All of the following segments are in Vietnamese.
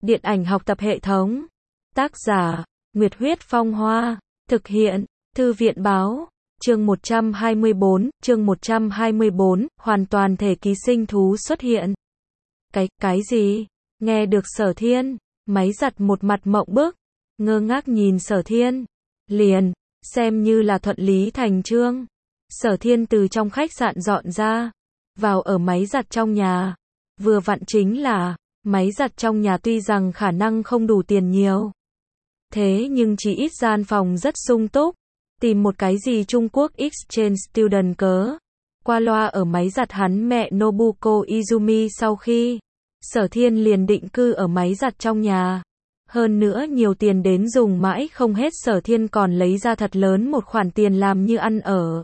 Điện ảnh học tập hệ thống. Tác giả, Nguyệt Huyết Phong Hoa. Thực hiện, Thư viện Báo. Chương 124, hoàn toàn thể ký sinh thú xuất hiện. Cái gì? Nghe được Sở Thiên, máy giặt một mặt mộng bức, ngơ ngác nhìn Sở Thiên. Liền, xem như là thuận lý thành chương. Sở Thiên từ trong khách sạn dọn ra, vào ở máy giặt trong nhà. Vừa vặn chính là, máy giặt trong nhà tuy rằng khả năng không đủ tiền nhiều, thế nhưng chỉ ít gian phòng rất sung túc. Tìm một cái gì Trung Quốc exchange student cớ. Qua loa ở máy giặt hắn mẹ Nobuko Izumi sau khi, Sở Thiên liền định cư ở máy giặt trong nhà. Hơn nữa nhiều tiền đến dùng mãi không hết, Sở Thiên còn lấy ra thật lớn một khoản tiền làm như ăn ở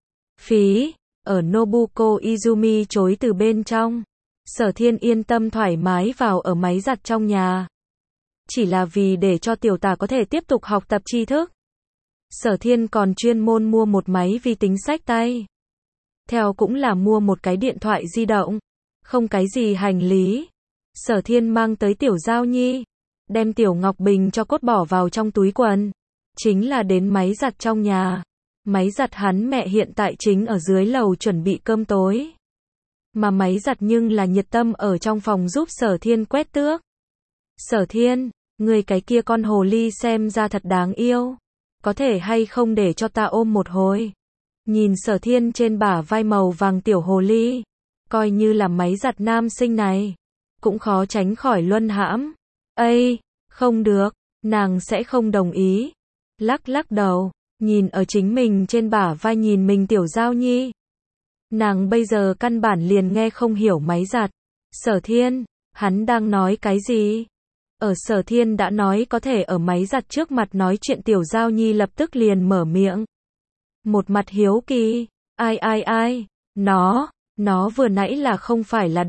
phí, ở Nobuko Izumi chối từ bên trong. Sở Thiên yên tâm thoải mái vào ở máy giặt trong nhà. Chỉ là vì để cho tiểu tả có thể tiếp tục học tập tri thức, Sở Thiên còn chuyên môn mua một máy vi tính xách tay. Theo cũng là mua một cái điện thoại di động. Không cái gì hành lý, Sở Thiên mang tới Tiểu Giao Nhi, đem Tiểu Ngọc Bình cho cốt bỏ vào trong túi quần. Chính là đến máy giặt trong nhà. Máy giặt hắn mẹ hiện tại chính ở dưới lầu chuẩn bị cơm tối. Mà máy giặt nhưng là nhiệt tâm ở trong phòng giúp Sở Thiên quét tước. Sở Thiên, người cái kia con hồ ly xem ra thật đáng yêu. Có thể hay không để cho ta ôm một hồi? Nhìn Sở Thiên trên bả vai màu vàng tiểu hồ ly, coi như là máy giặt nam sinh này, cũng khó tránh khỏi luân hãm. Ây, không được, nàng sẽ không đồng ý. Lắc lắc đầu, nhìn ở chính mình trên bả vai nhìn mình Tiểu Giao Nhi. Nàng bây giờ căn bản liền nghe không hiểu máy giặt. Sở Thiên, hắn đang nói cái gì? Ở Sở Thiên đã nói có thể ở máy giặt trước mặt nói chuyện, Tiểu Giao Nhi lập tức liền mở miệng. Một mặt hiếu kỳ, ai, nó vừa nãy là không phải là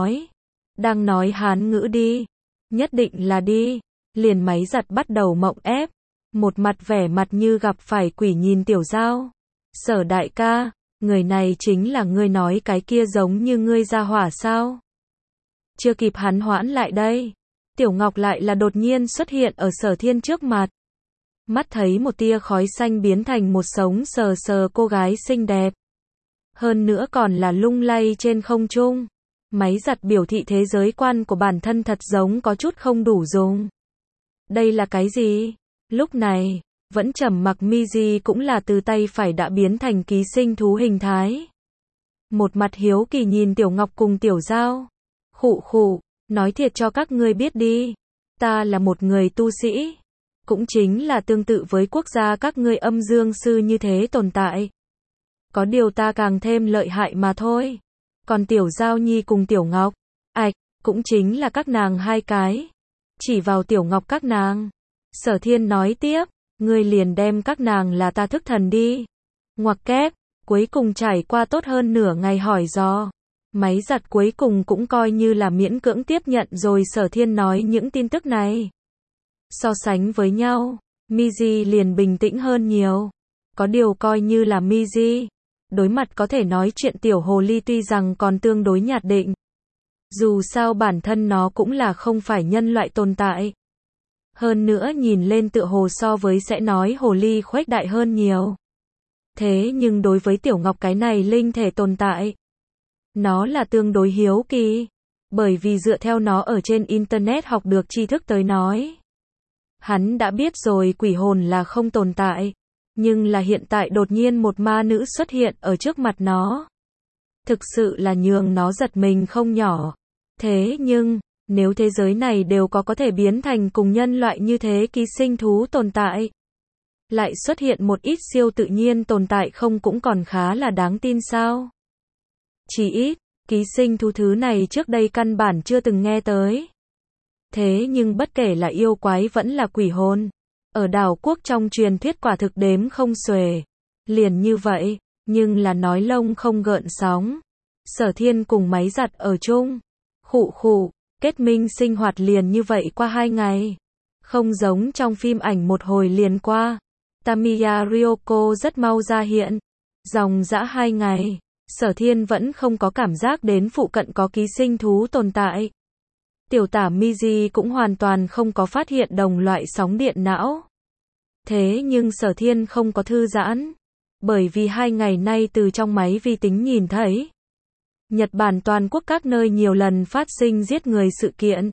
đang nói Hán ngữ đi, nhất định là đi. Liền máy giặt bắt đầu mộng ép, một mặt vẻ mặt như gặp phải quỷ nhìn Tiểu Giao. Sở đại ca, người này chính là ngươi nói cái kia giống như ngươi ra hỏa sao? Chưa kịp hắn hoãn lại đây, Tiểu Ngọc lại là đột nhiên xuất hiện ở Sở Thiên trước mặt. Mắt thấy một tia khói xanh biến thành một sống sờ sờ cô gái xinh đẹp. Hơn nữa còn là lung lay trên không trung. Máy giặt biểu thị thế giới quan của bản thân thật giống có chút không đủ dùng. Đây là cái gì? Lúc này, vẫn trầm mặc Miji cũng là từ tay phải đã biến thành ký sinh thú hình thái. Một mặt hiếu kỳ nhìn Tiểu Ngọc cùng Tiểu Giao. Khụ, nói thiệt cho các ngươi biết đi. Ta là một người tu sĩ. Cũng chính là tương tự với quốc gia các ngươi âm dương sư như thế tồn tại. Có điều ta càng thêm lợi hại mà thôi. Còn Tiểu Giao Nhi cùng Tiểu Ngọc, cũng chính là các nàng hai cái. Chỉ vào Tiểu Ngọc các nàng. Sở Thiên nói tiếp, ngươi liền đem các nàng là ta thức thần đi. Ngoặc kép, cuối cùng trải qua tốt hơn nửa ngày hỏi dò. Máy giặt cuối cùng cũng coi như là miễn cưỡng tiếp nhận rồi Sở Thiên nói những tin tức này. So sánh với nhau, Miji liền bình tĩnh hơn nhiều. Có điều coi như là Miji, đối mặt có thể nói chuyện tiểu hồ ly tuy rằng còn tương đối nhạt định. Dù sao bản thân nó cũng là không phải nhân loại tồn tại. Hơn nữa nhìn lên tựa hồ so với sẽ nói hồ ly khuếch đại hơn nhiều. Thế nhưng đối với Tiểu Ngọc cái này linh thể tồn tại, nó là tương đối hiếu kỳ. Bởi vì dựa theo nó ở trên internet học được tri thức tới nói, hắn đã biết rồi quỷ hồn là không tồn tại. Nhưng là hiện tại đột nhiên một ma nữ xuất hiện ở trước mặt nó. Thực sự là nhường nó giật mình không nhỏ. Thế nhưng, nếu thế giới này đều có thể biến thành cùng nhân loại như thế ký sinh thú tồn tại, lại xuất hiện một ít siêu tự nhiên tồn tại không cũng còn khá là đáng tin sao? Chỉ ít, ký sinh thú thứ này trước đây căn bản chưa từng nghe tới. Thế nhưng bất kể là yêu quái vẫn là quỷ hồn, ở đảo quốc trong truyền thuyết quả thực đếm không xuể. Liền như vậy, nhưng là nói lông không gợn sóng. Sở Thiên cùng máy giặt ở chung. Khụ, kết minh sinh hoạt liền như vậy qua 2 ngày. Không giống trong phim ảnh một hồi liền qua. Tamiya Ryoko rất mau ra hiện. Dòng dã 2 ngày, Sở Thiên vẫn không có cảm giác đến phụ cận có ký sinh thú tồn tại. Tiểu tả Miji cũng hoàn toàn không có phát hiện đồng loại sóng điện não. Thế nhưng Sở Thiên không có thư giãn, bởi vì 2 ngày nay từ trong máy vi tính nhìn thấy, Nhật Bản toàn quốc các nơi nhiều lần phát sinh giết người sự kiện.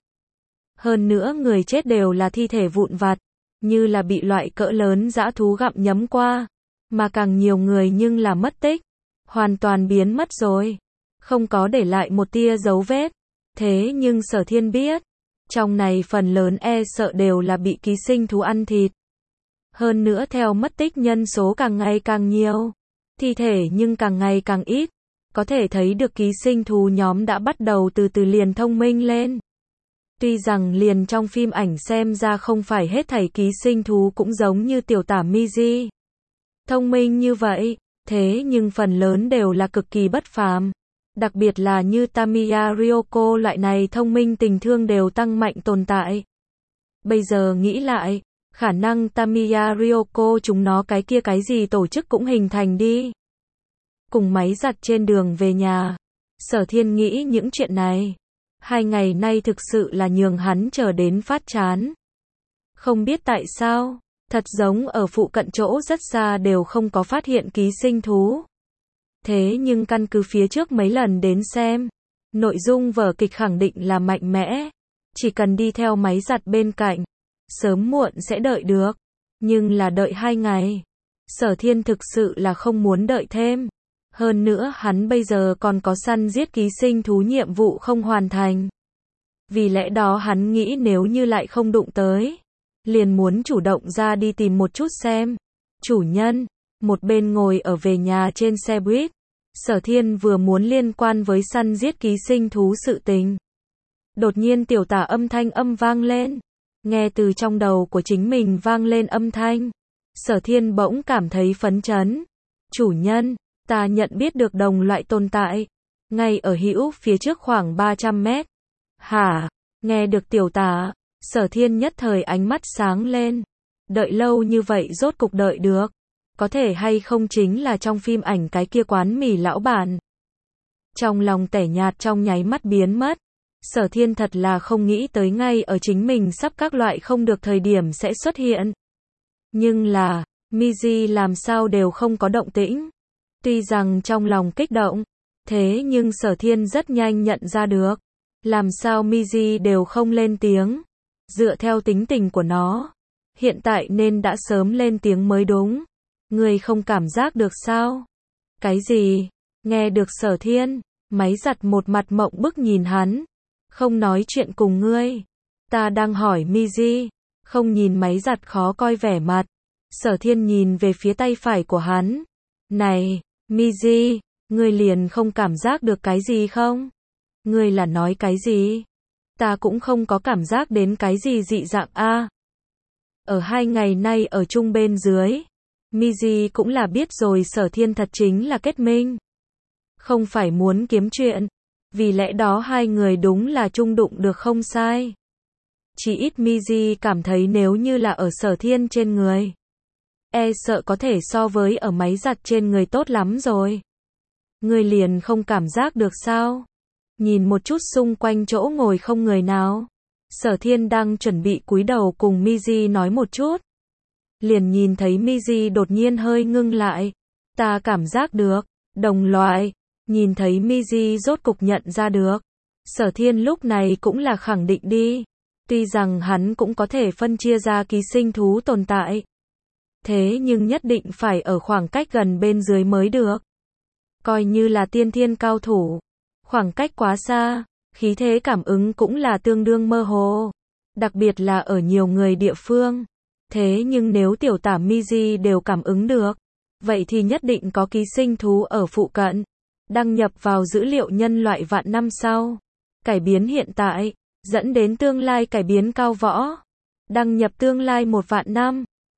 Hơn nữa người chết đều là thi thể vụn vặt, như là bị loại cỡ lớn dã thú gặm nhấm qua, mà càng nhiều người nhưng là mất tích, hoàn toàn biến mất rồi, không có để lại một tia dấu vết. Thế nhưng Sở Thiên biết, trong này phần lớn sợ đều là bị ký sinh thú ăn thịt. Hơn nữa theo mất tích nhân số càng ngày càng nhiều, thi thể nhưng càng ngày càng ít, có thể thấy được ký sinh thú nhóm đã bắt đầu từ từ liền thông minh lên. Tuy rằng liền trong phim ảnh xem ra không phải hết thảy ký sinh thú cũng giống như tiểu tả Miji thông minh như vậy, thế nhưng phần lớn đều là cực kỳ bất phàm. Đặc biệt là như Tamiya Ryoko loại này thông minh tình thương đều tăng mạnh tồn tại. Bây giờ nghĩ lại, khả năng Tamiya Ryoko chúng nó cái kia cái gì tổ chức cũng hình thành đi. Cùng máy giặt trên đường về nhà, Sở Thiên nghĩ những chuyện này. 2 ngày nay thực sự là nhường hắn chờ đến phát chán. Không biết tại sao, thật giống ở phụ cận chỗ rất xa đều không có phát hiện ký sinh thú. Thế nhưng căn cứ phía trước mấy lần đến xem, nội dung vở kịch khẳng định là mạnh mẽ. Chỉ cần đi theo máy giặt bên cạnh, sớm muộn sẽ đợi được. Nhưng là đợi 2 ngày. Sở Thiên thực sự là không muốn đợi thêm. Hơn nữa hắn bây giờ còn có săn giết ký sinh thú nhiệm vụ không hoàn thành. Vì lẽ đó hắn nghĩ nếu như lại không đụng tới, liền muốn chủ động ra đi tìm một chút xem. Chủ nhân, một bên ngồi ở về nhà trên xe buýt, Sở Thiên vừa muốn liên quan với săn giết ký sinh thú sự tình. Đột nhiên tiểu tả âm thanh vang lên. Nghe từ trong đầu của chính mình vang lên âm thanh. Sở Thiên bỗng cảm thấy phấn chấn. Chủ nhân, ta nhận biết được đồng loại tồn tại. Ngay ở hữu phía trước khoảng 300 mét. Hả? Nghe được tiểu tả, Sở Thiên nhất thời ánh mắt sáng lên. Đợi lâu như vậy rốt cục đợi được. Có thể hay không chính là trong phim ảnh cái kia quán mì lão bản. Trong lòng tẻ nhạt trong nháy mắt biến mất. Sở Thiên thật là không nghĩ tới ngay ở chính mình sắp các loại không được thời điểm sẽ xuất hiện. Nhưng là, Miji làm sao đều không có động tĩnh. Tuy rằng trong lòng kích động, thế nhưng Sở Thiên rất nhanh nhận ra được. Làm sao Miji đều không lên tiếng. Dựa theo tính tình của nó, hiện tại nên đã sớm lên tiếng mới đúng. Ngươi không cảm giác được sao? Cái gì? Nghe được Sở Thiên, máy giặt một mặt mộng bức nhìn hắn. Không nói chuyện cùng ngươi. Ta đang hỏi Miji. Không nhìn máy giặt khó coi vẻ mặt. Sở Thiên nhìn về phía tay phải của hắn. Này, Miji, ngươi liền không cảm giác được cái gì không? Ngươi là nói cái gì? Ta cũng không có cảm giác đến cái gì dị dạng a. Ở 2 ngày nay ở chung bên dưới, Miji cũng là biết rồi Sở Thiên thật chính là kết minh. Không phải muốn kiếm chuyện. Vì lẽ đó 2 người đúng là chung đụng được không sai. Chỉ ít Miji cảm thấy nếu như là ở Sở Thiên trên người, sợ có thể so với ở máy giặt trên người tốt lắm rồi. Người liền không cảm giác được sao? Nhìn một chút xung quanh chỗ ngồi không người nào. Sở Thiên đang chuẩn bị cúi đầu cùng Miji nói một chút. Liền nhìn thấy Miji đột nhiên hơi ngưng lại. Ta cảm giác được, đồng loại. Nhìn thấy Miji rốt cục nhận ra được. Sở Thiên lúc này cũng là khẳng định đi. Tuy rằng hắn cũng có thể phân chia ra ký sinh thú tồn tại. Thế nhưng nhất định phải ở khoảng cách gần bên dưới mới được. Coi như là tiên thiên cao thủ. Khoảng cách quá xa, khí thế cảm ứng cũng là tương đương mơ hồ. Đặc biệt là ở nhiều người địa phương. Thế nhưng nếu tiểu tả Miji đều cảm ứng được, vậy thì nhất định có ký sinh thú ở phụ cận. Đăng nhập vào dữ liệu nhân loại vạn năm sau. Cải biến hiện tại, dẫn đến tương lai cải biến cao võ. Đăng nhập tương lai 1 vạn năm.